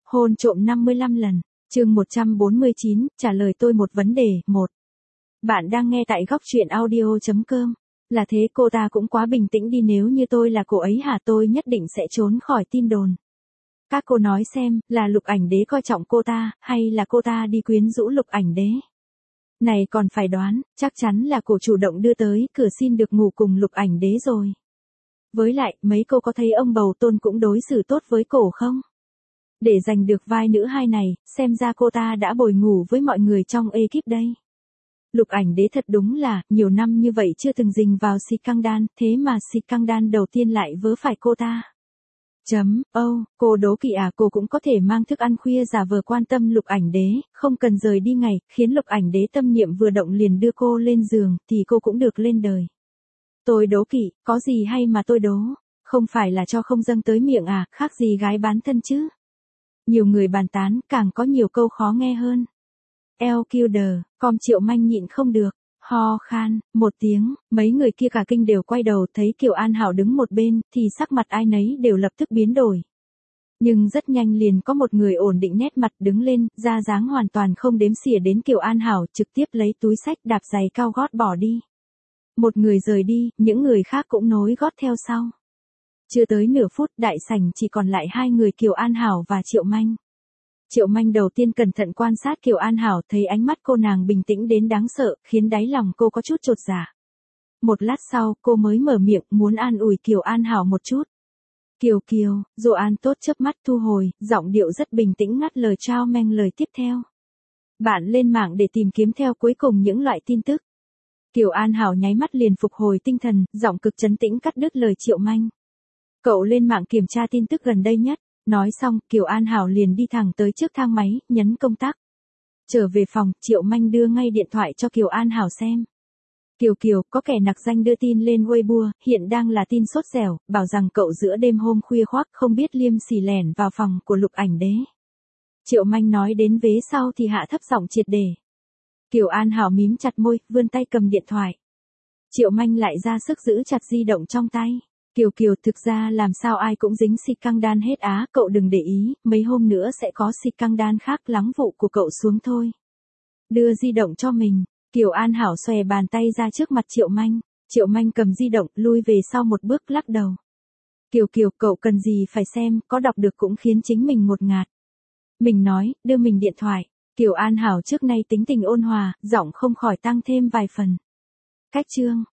Hôn trộm 55 lần. Chương 149, trả lời tôi một vấn đề. 1. Bạn đang nghe tại góc truyện audio.com. Là thế cô ta cũng quá bình tĩnh đi, nếu như tôi là cô ấy hả, tôi nhất định sẽ trốn khỏi tin đồn. Các cô nói xem, là Lục Ảnh Đế coi trọng cô ta, hay là cô ta đi quyến rũ Lục Ảnh Đế? Này còn phải đoán, chắc chắn là cổ chủ động đưa tới cửa xin được ngủ cùng Lục Ảnh Đế rồi. Với lại, mấy cô có thấy ông bầu Tôn cũng đối xử tốt với cổ không? Để giành được vai nữ hai này, xem ra cô ta đã bồi ngủ với mọi người trong ekip đây. Lục Ảnh Đế thật đúng là, nhiều năm như vậy chưa từng dính vào scandal, thế mà scandal đầu tiên lại vớ phải cô ta. Cô đố kỵ à, cô cũng có thể mang thức ăn khuya giả vờ quan tâm Lục Ảnh Đế, không cần rời đi ngày, khiến Lục Ảnh Đế tâm niệm vừa động liền đưa cô lên giường, thì cô cũng được lên đời. Tôi đố kỵ, có gì hay mà tôi đố, không phải là cho không dâng tới miệng à, khác gì gái bán thân chứ. Nhiều người bàn tán, càng có nhiều câu khó nghe hơn. Triệu Manh nhịn không được, ho khan, một tiếng, mấy người kia cả kinh đều quay đầu thấy Kiều An Hảo đứng một bên, thì sắc mặt ai nấy đều lập tức biến đổi. Nhưng rất nhanh liền có một người ổn định nét mặt đứng lên, ra dáng hoàn toàn không đếm xỉa đến Kiều An Hảo, trực tiếp lấy túi xách đạp giày cao gót bỏ đi. Một người rời đi, những người khác cũng nối gót theo sau. Chưa tới nửa phút, đại sảnh chỉ còn lại hai người Kiều An Hảo và Triệu Manh. Triệu Manh đầu tiên cẩn thận quan sát Kiều An Hảo, thấy ánh mắt cô nàng bình tĩnh đến đáng sợ, khiến đáy lòng cô có chút chột dạ. Một lát sau, cô mới mở miệng, muốn an ủi Kiều An Hảo một chút. Kiều, Dô An tốt chớp mắt thu hồi, giọng điệu rất bình tĩnh ngắt lời Trao Manh lời tiếp theo. Bạn lên mạng để tìm kiếm theo cuối cùng những loại tin tức. Kiều An Hảo nháy mắt liền phục hồi tinh thần, giọng cực trấn tĩnh cắt đứt lời Triệu Manh. Cậu lên mạng kiểm tra tin tức gần đây nhất. Nói xong, Kiều An Hảo liền đi thẳng tới trước thang máy, nhấn công tắc. Trở về phòng, Triệu Manh đưa ngay điện thoại cho Kiều An Hảo xem. Kiều, có kẻ nặc danh đưa tin lên Weibo, hiện đang là tin sốt dẻo, bảo rằng cậu giữa đêm hôm khuya khoác không biết liêm sỉ lẻn vào phòng của Lục Ảnh Đế. Triệu Manh nói đến vế sau thì hạ thấp giọng triệt để. Kiều An Hảo mím chặt môi, vươn tay cầm điện thoại. Triệu Manh lại ra sức giữ chặt di động trong tay. Kiều, thực ra làm sao ai cũng dính scandal hết á, cậu đừng để ý, mấy hôm nữa sẽ có scandal khác lắng vụ của cậu xuống thôi. Đưa di động cho mình, Kiều An Hảo xòe bàn tay ra trước mặt Triệu Manh. Triệu Manh cầm di động, lui về sau một bước lắc đầu. Kiều, cậu cần gì phải xem, có đọc được cũng khiến chính mình ngột ngạt. Mình nói, đưa mình điện thoại. Kiều An Hảo trước nay tính tình ôn hòa, giọng không khỏi tăng thêm vài phần. Cách chương.